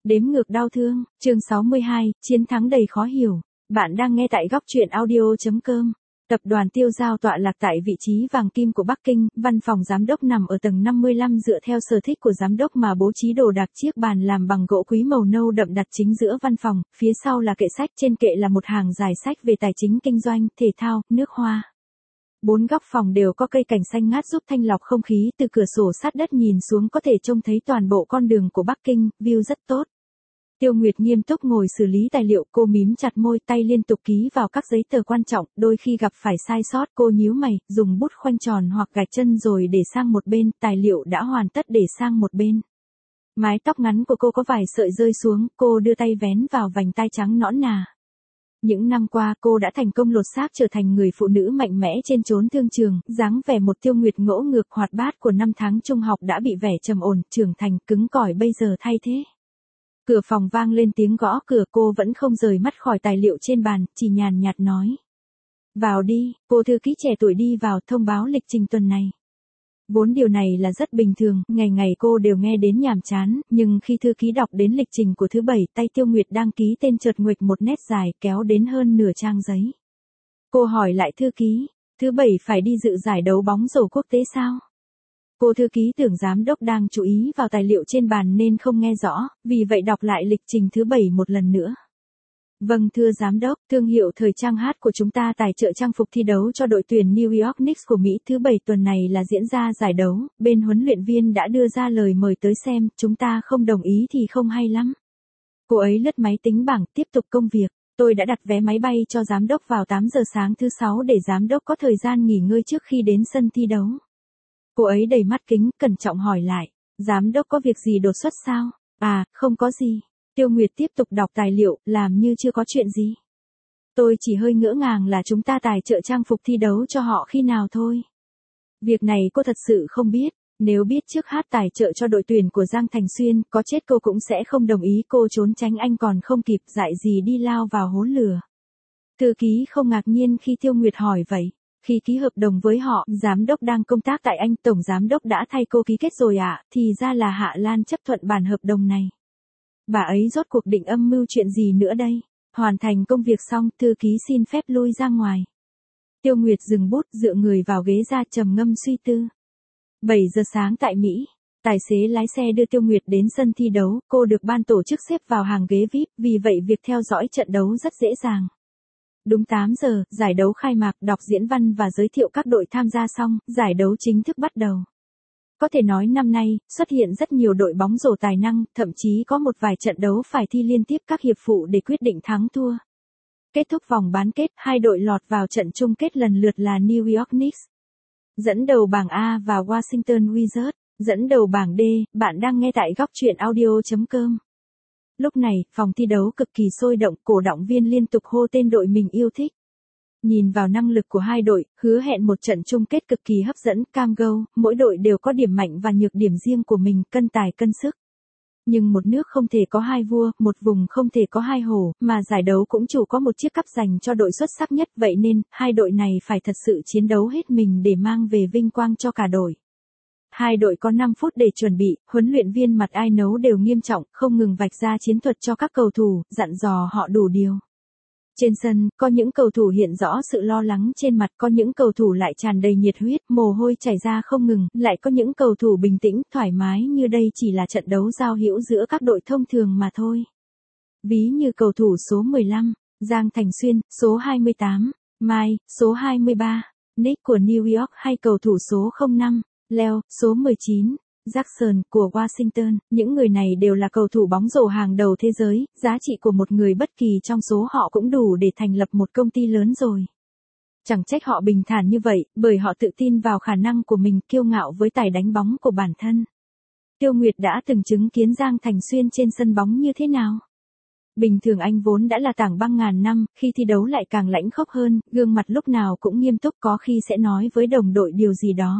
Đếm ngược đau thương, chương 62, chiến thắng đầy khó hiểu. Bạn đang nghe tại góc truyện audio.com. Tập đoàn Tiêu Giao tọa lạc tại vị trí vàng kim của Bắc Kinh, văn phòng giám đốc nằm ở tầng 55 dựa theo sở thích của giám đốc mà bố trí đồ đạc, chiếc bàn làm bằng gỗ quý màu nâu đậm đặt chính giữa văn phòng, phía sau là kệ sách, trên kệ là một hàng dài sách về tài chính kinh doanh, thể thao, nước hoa. Bốn góc phòng đều có cây cảnh xanh ngát giúp thanh lọc không khí, từ cửa sổ sát đất nhìn xuống có thể trông thấy toàn bộ con đường của Bắc Kinh, view rất tốt. Tiêu Nguyệt nghiêm túc ngồi xử lý tài liệu, cô mím chặt môi, tay liên tục ký vào các giấy tờ quan trọng, đôi khi gặp phải sai sót, cô nhíu mày, dùng bút khoanh tròn hoặc gạch chân rồi để sang một bên, tài liệu đã hoàn tất để sang một bên. Mái tóc ngắn của cô có vài sợi rơi xuống, cô đưa tay vén vào vành tai trắng nõn nà. Những năm qua cô đã thành công lột xác trở thành người phụ nữ mạnh mẽ trên chốn thương trường, dáng vẻ một Tiêu Nguyệt ngỗ ngược hoạt bát của năm tháng trung học đã bị vẻ trầm ổn, trưởng thành, cứng cỏi bây giờ thay thế. Cửa phòng vang lên tiếng gõ cửa, cô vẫn không rời mắt khỏi tài liệu trên bàn, chỉ nhàn nhạt nói. Vào đi, cô thư ký trẻ tuổi đi vào thông báo lịch trình tuần này. Vốn điều này là rất bình thường, ngày ngày cô đều nghe đến nhàm chán, nhưng khi thư ký đọc đến lịch trình của thứ bảy, tay Tiêu Nguyệt đang ký tên chợt nguệch một nét dài kéo đến hơn nửa trang giấy. Cô hỏi lại thư ký, thứ bảy phải đi dự giải đấu bóng rổ quốc tế sao? Cô thư ký tưởng giám đốc đang chú ý vào tài liệu trên bàn nên không nghe rõ, vì vậy đọc lại lịch trình thứ bảy một lần nữa. Vâng thưa giám đốc, thương hiệu thời trang hát của chúng ta tài trợ trang phục thi đấu cho đội tuyển New York Knicks của Mỹ thứ bảy tuần này là diễn ra giải đấu, bên huấn luyện viên đã đưa ra lời mời tới xem, chúng ta không đồng ý thì không hay lắm. Cô ấy lướt máy tính bảng, tiếp tục công việc, tôi đã đặt vé máy bay cho giám đốc vào 8 giờ sáng thứ Sáu để giám đốc có thời gian nghỉ ngơi trước khi đến sân thi đấu. Cô ấy đầy mắt kính, cẩn trọng hỏi lại, giám đốc có việc gì đột xuất sao? À, không có gì. Tiêu Nguyệt tiếp tục đọc tài liệu, làm như chưa có chuyện gì. Tôi chỉ hơi ngỡ ngàng là chúng ta tài trợ trang phục thi đấu cho họ khi nào thôi. Việc này cô thật sự không biết, nếu biết trước hát tài trợ cho đội tuyển của Giang Thành Xuyên, có chết cô cũng sẽ không đồng ý, cô trốn tránh anh còn không kịp, dại gì đi lao vào hố lửa. Thư ký không ngạc nhiên khi Tiêu Nguyệt hỏi vậy. Khi ký hợp đồng với họ, giám đốc đang công tác tại Anh, tổng giám đốc đã thay cô ký kết rồi ạ, thì ra là Hạ Lan chấp thuận bản hợp đồng này. Bà ấy rốt cuộc định âm mưu chuyện gì nữa đây? Hoàn thành công việc xong, thư ký xin phép lui ra ngoài. Tiêu Nguyệt dừng bút, dựa người vào ghế ra trầm ngâm suy tư. 7 giờ sáng tại Mỹ, tài xế lái xe đưa Tiêu Nguyệt đến sân thi đấu, cô được ban tổ chức xếp vào hàng ghế VIP, vì vậy việc theo dõi trận đấu rất dễ dàng. Đúng 8 giờ, giải đấu khai mạc, đọc diễn văn và giới thiệu các đội tham gia xong, giải đấu chính thức bắt đầu. Có thể nói năm nay, xuất hiện rất nhiều đội bóng rổ tài năng, thậm chí có một vài trận đấu phải thi liên tiếp các hiệp phụ để quyết định thắng thua. Kết thúc vòng bán kết, hai đội lọt vào trận chung kết lần lượt là New York Knicks dẫn đầu bảng A và Washington Wizards dẫn đầu bảng D. Bạn đang nghe tại góc truyện audio.com. Lúc này, phòng thi đấu cực kỳ sôi động, cổ động viên liên tục hô tên đội mình yêu thích. Nhìn vào năng lực của hai đội, hứa hẹn một trận chung kết cực kỳ hấp dẫn, cam go, mỗi đội đều có điểm mạnh và nhược điểm riêng của mình, cân tài cân sức. Nhưng một nước không thể có hai vua, một vùng không thể có hai hổ, mà giải đấu cũng chủ có một chiếc cúp dành cho đội xuất sắc nhất, vậy nên, hai đội này phải thật sự chiến đấu hết mình để mang về vinh quang cho cả đội. Hai đội có 5 phút để chuẩn bị, huấn luyện viên mặt ai nấu đều nghiêm trọng, không ngừng vạch ra chiến thuật cho các cầu thủ, dặn dò họ đủ điều. Trên sân, có những cầu thủ hiện rõ sự lo lắng trên mặt, có những cầu thủ lại tràn đầy nhiệt huyết, mồ hôi chảy ra không ngừng, lại có những cầu thủ bình tĩnh, thoải mái như đây chỉ là trận đấu giao hữu giữa các đội thông thường mà thôi. Ví như cầu thủ số 15, Giang Thành Xuyên, số 28, Mai, số 23, Nick của New York hay cầu thủ số 05, Leo, số 19, Jackson của Washington, những người này đều là cầu thủ bóng rổ hàng đầu thế giới, giá trị của một người bất kỳ trong số họ cũng đủ để thành lập một công ty lớn rồi. Chẳng trách họ bình thản như vậy, bởi họ tự tin vào khả năng của mình, kiêu ngạo với tài đánh bóng của bản thân. Tiêu Nguyệt đã từng chứng kiến Giang Thành Xuyên trên sân bóng như thế nào. Bình thường anh vốn đã là tảng băng ngàn năm, khi thi đấu lại càng lãnh khốc hơn, gương mặt lúc nào cũng nghiêm túc, có khi sẽ nói với đồng đội điều gì đó.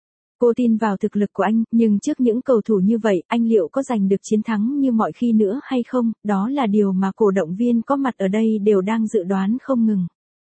Cô tin vào thực lực của anh, nhưng trước những cầu thủ như vậy, anh liệu có giành được chiến thắng như mọi khi nữa hay không, đó là điều mà cổ động viên có mặt ở đây đều đang dự đoán không ngừng.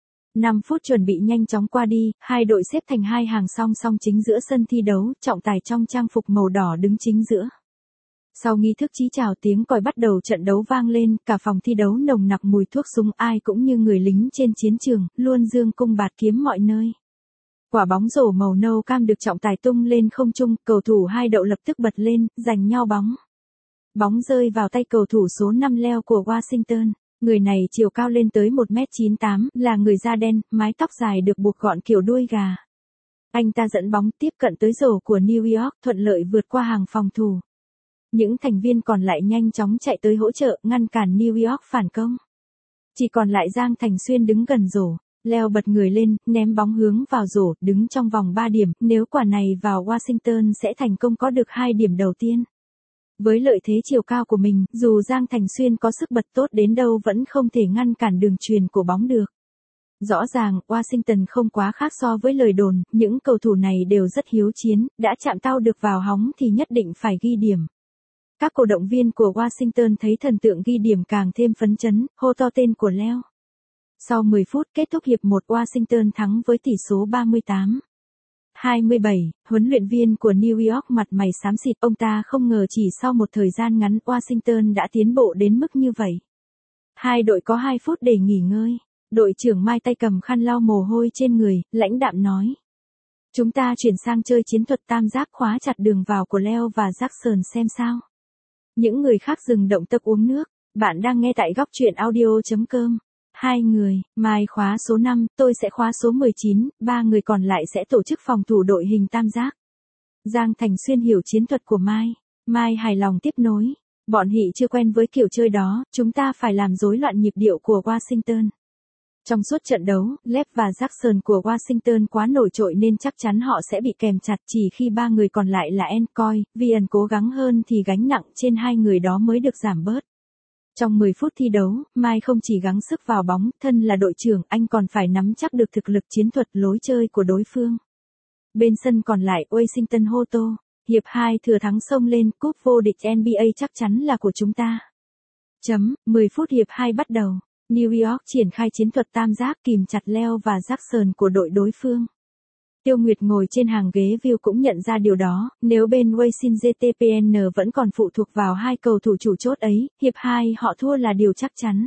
5 phút chuẩn bị nhanh chóng qua đi, hai đội xếp thành hai hàng song song chính giữa sân thi đấu, trọng tài trong trang phục màu đỏ đứng chính giữa. Sau nghi thức chí chào tiếng còi bắt đầu trận đấu vang lên, cả phòng thi đấu nồng nặc mùi thuốc súng, ai cũng như người lính trên chiến trường, luôn giương cung bạt kiếm mọi nơi. Quả bóng rổ màu nâu cam được trọng tài tung lên không trung, cầu thủ hai đội lập tức bật lên, giành nhau bóng. Bóng rơi vào tay cầu thủ số 5 Leo của Washington. Người này chiều cao lên tới 1m98, là người da đen, mái tóc dài được buộc gọn kiểu đuôi gà. Anh ta dẫn bóng tiếp cận tới rổ của New York, thuận lợi vượt qua hàng phòng thủ. Những thành viên còn lại nhanh chóng chạy tới hỗ trợ, ngăn cản New York phản công. Chỉ còn lại Giang Thành Xuyên đứng gần rổ. Leo bật người lên, ném bóng hướng vào rổ, đứng trong vòng 3 điểm, nếu quả này vào Washington sẽ thành công có được 2 điểm đầu tiên. Với lợi thế chiều cao của mình, dù Giang Thành Xuyên có sức bật tốt đến đâu vẫn không thể ngăn cản đường chuyền của bóng được. Rõ ràng, Washington không quá khác so với lời đồn, những cầu thủ này đều rất hiếu chiến, đã chạm tao được vào hóng thì nhất định phải ghi điểm. Các cổ động viên của Washington thấy thần tượng ghi điểm càng thêm phấn chấn, hô to tên của Leo. Sau 10 phút kết thúc hiệp 1, Washington thắng với tỷ số 38-27, huấn luyện viên của New York mặt mày xám xịt, ông ta không ngờ chỉ sau một thời gian ngắn Washington đã tiến bộ đến mức như vậy. Hai đội có 2 phút để nghỉ ngơi, đội trưởng Mai tay cầm khăn lau mồ hôi trên người, lãnh đạm nói. Chúng ta chuyển sang chơi chiến thuật tam giác, khóa chặt đường vào của Leo và Jackson xem sao. Những người khác dừng động tác uống nước, bạn đang nghe tại góc truyện audio.com. 2 người, Mai khóa số 5, tôi sẽ khóa số 19, 3 người còn lại sẽ tổ chức phòng thủ đội hình tam giác. Giang Thành Xuyên hiểu chiến thuật của Mai. Mai hài lòng tiếp nối. Bọn Hị chưa quen với kiểu chơi đó, chúng ta phải làm rối loạn nhịp điệu của Washington. Trong suốt trận đấu, Lev và Jackson của Washington quá nổi trội nên chắc chắn họ sẽ bị kèm chặt, chỉ khi 3 người còn lại là Encoy, Vian cố gắng hơn thì gánh nặng trên 2 người đó mới được giảm bớt. Trong 10 phút thi đấu, Mai không chỉ gắng sức vào bóng, thân là đội trưởng, anh còn phải nắm chắc được thực lực chiến thuật lối chơi của đối phương. Bên sân còn lại, Washington hô to, hiệp 2 thừa thắng xông lên, cúp vô địch NBA chắc chắn là của chúng ta. 10 phút hiệp 2 bắt đầu, New York triển khai chiến thuật tam giác kìm chặt Leo và Jackson của đội đối phương. Tiêu Nguyệt ngồi trên hàng ghế view cũng nhận ra điều đó, nếu bên Washington vẫn còn phụ thuộc vào 2 cầu thủ chủ chốt ấy, hiệp 2 họ thua là điều chắc chắn.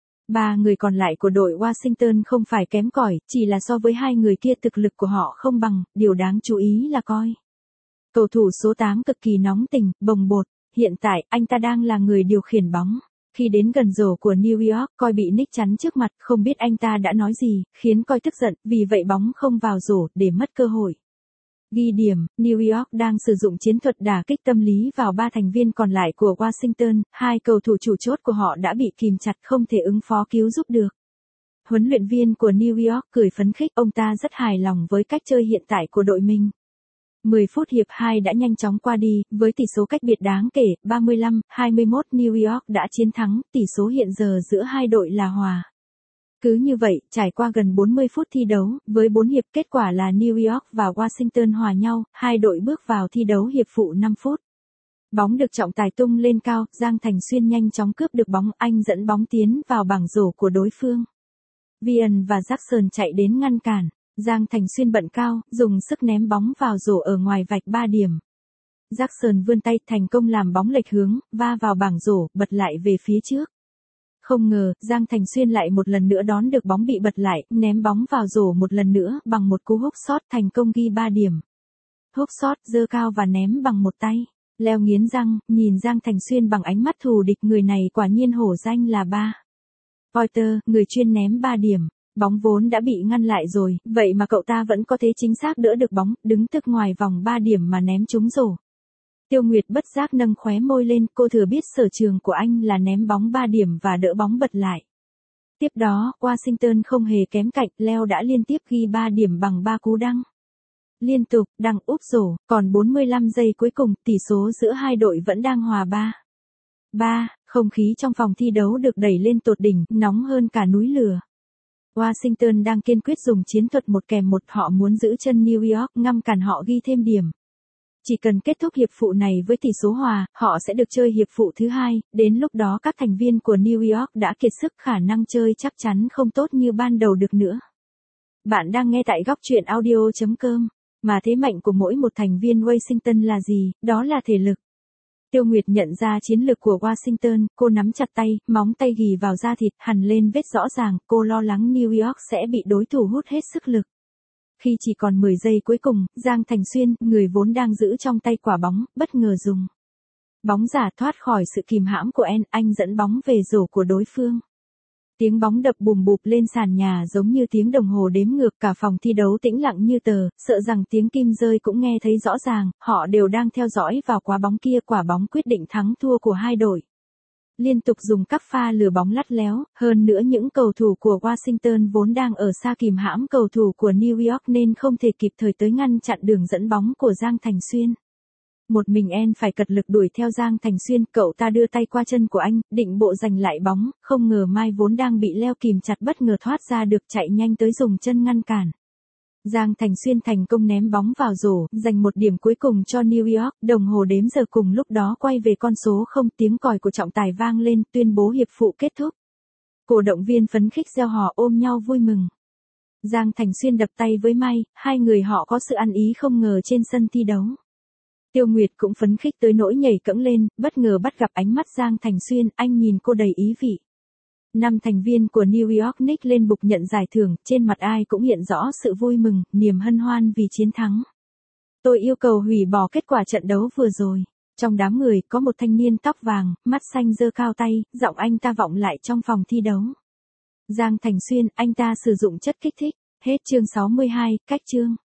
3 người còn lại của đội Washington không phải kém cỏi, chỉ là so với 2 người kia thực lực của họ không bằng, điều đáng chú ý là Coi. Cầu thủ số 8 cực kỳ nóng tình, bồng bột, hiện tại anh ta đang là người điều khiển bóng. Khi đến gần rổ của New York, Coi bị Nick chắn trước mặt, không biết anh ta đã nói gì, khiến Coi tức giận, vì vậy bóng không vào rổ, để mất cơ hội. Ghi điểm, New York đang sử dụng chiến thuật đả kích tâm lý vào 3 thành viên còn lại của Washington, 2 cầu thủ chủ chốt của họ đã bị kìm chặt không thể ứng phó cứu giúp được. Huấn luyện viên của New York cười phấn khích, ông ta rất hài lòng với cách chơi hiện tại của đội mình. 10 phút hiệp 2 đã nhanh chóng qua đi, với tỷ số cách biệt đáng kể, 35-21 New York đã chiến thắng, tỷ số hiện giờ giữa hai đội là hòa. Cứ như vậy, trải qua gần 40 phút thi đấu, với 4 hiệp kết quả là New York và Washington hòa nhau, hai đội bước vào thi đấu hiệp phụ 5 phút. Bóng được trọng tài tung lên cao, Giang Thành Xuyên nhanh chóng cướp được bóng, anh dẫn bóng tiến vào bảng rổ của đối phương. Vian và Jackson chạy đến ngăn cản. Giang Thành Xuyên bận cao, dùng sức ném bóng vào rổ ở ngoài vạch 3 điểm. Jackson vươn tay thành công làm bóng lệch hướng, va vào bảng rổ, bật lại về phía trước. Không ngờ, Giang Thành Xuyên lại một lần nữa đón được bóng bị bật lại, ném bóng vào rổ một lần nữa bằng một cú hook shot thành công ghi 3 điểm. Hook shot, giơ cao và ném bằng một tay. Leo nghiến răng, nhìn Giang Thành Xuyên bằng ánh mắt thù địch, người này quả nhiên hổ danh là Pointer, người chuyên ném 3 điểm. Bóng vốn đã bị ngăn lại rồi, vậy mà cậu ta vẫn có thể chính xác đỡ được bóng, đứng tức ngoài vòng 3 điểm mà ném trúng rổ. Tiêu Nguyệt bất giác nâng khóe môi lên, cô thừa biết sở trường của anh là ném bóng 3 điểm và đỡ bóng bật lại. Tiếp đó, Washington không hề kém cạnh, Leo đã liên tiếp ghi 3 điểm bằng 3 cú đăng. Liên tục, đăng úp rổ, còn 45 giây cuối cùng, tỷ số giữa hai đội vẫn đang hòa 3-3, không khí trong phòng thi đấu được đẩy lên tột đỉnh, nóng hơn cả núi lửa. Washington đang kiên quyết dùng chiến thuật 1-1, họ muốn giữ chân New York, ngăn cản họ ghi thêm điểm. Chỉ cần kết thúc hiệp phụ này với tỷ số hòa, họ sẽ được chơi hiệp phụ thứ 2, đến lúc đó các thành viên của New York đã kiệt sức, khả năng chơi chắc chắn không tốt như ban đầu được nữa. Bạn đang nghe tại góc truyện audio.com, mà thế mạnh của mỗi một thành viên Washington là gì, đó là thể lực. Tiêu Nguyệt nhận ra chiến lược của Washington, cô nắm chặt tay, móng tay ghì vào da thịt, hằn lên vết rõ ràng, cô lo lắng New York sẽ bị đối thủ hút hết sức lực. Khi chỉ còn 10 giây cuối cùng, Giang Thành Xuyên, người vốn đang giữ trong tay quả bóng, bất ngờ dùng bóng giả thoát khỏi sự kìm hãm của anh dẫn bóng về rổ của đối phương. Tiếng bóng đập bùm bụp lên sàn nhà giống như tiếng đồng hồ đếm ngược, cả phòng thi đấu tĩnh lặng như tờ, sợ rằng tiếng kim rơi cũng nghe thấy rõ ràng, họ đều đang theo dõi vào quả bóng kia, quả bóng quyết định thắng thua của hai đội. Liên tục dùng các pha lừa bóng lắt léo, hơn nữa những cầu thủ của Washington vốn đang ở xa kìm hãm cầu thủ của New York nên không thể kịp thời tới ngăn chặn đường dẫn bóng của Giang Thành Xuyên. Một mình phải cật lực đuổi theo Giang Thành Xuyên, cậu ta đưa tay qua chân của anh, định bộ giành lại bóng, không ngờ Mai vốn đang bị leo kìm chặt bất ngờ thoát ra được, chạy nhanh tới dùng chân ngăn cản. Giang Thành Xuyên thành công ném bóng vào rổ, giành một điểm cuối cùng cho New York, đồng hồ đếm giờ cùng lúc đó quay về con số 0, tiếng còi của trọng tài vang lên, tuyên bố hiệp phụ kết thúc. Cổ động viên phấn khích reo hò ôm nhau vui mừng. Giang Thành Xuyên đập tay với Mai, hai người họ có sự ăn ý không ngờ trên sân thi đấu. Tiêu Nguyệt cũng phấn khích tới nỗi nhảy cẫng lên, bất ngờ bắt gặp ánh mắt Giang Thành Xuyên, anh nhìn cô đầy ý vị. 5 thành viên của New York Knicks lên bục nhận giải thưởng, trên mặt ai cũng hiện rõ sự vui mừng, niềm hân hoan vì chiến thắng. Tôi yêu cầu hủy bỏ kết quả trận đấu vừa rồi. Trong đám người có một thanh niên tóc vàng, mắt xanh giơ cao tay, giọng anh ta vọng lại trong phòng thi đấu. Giang Thành Xuyên, anh ta sử dụng chất kích thích. Hết chương 62, cách chương.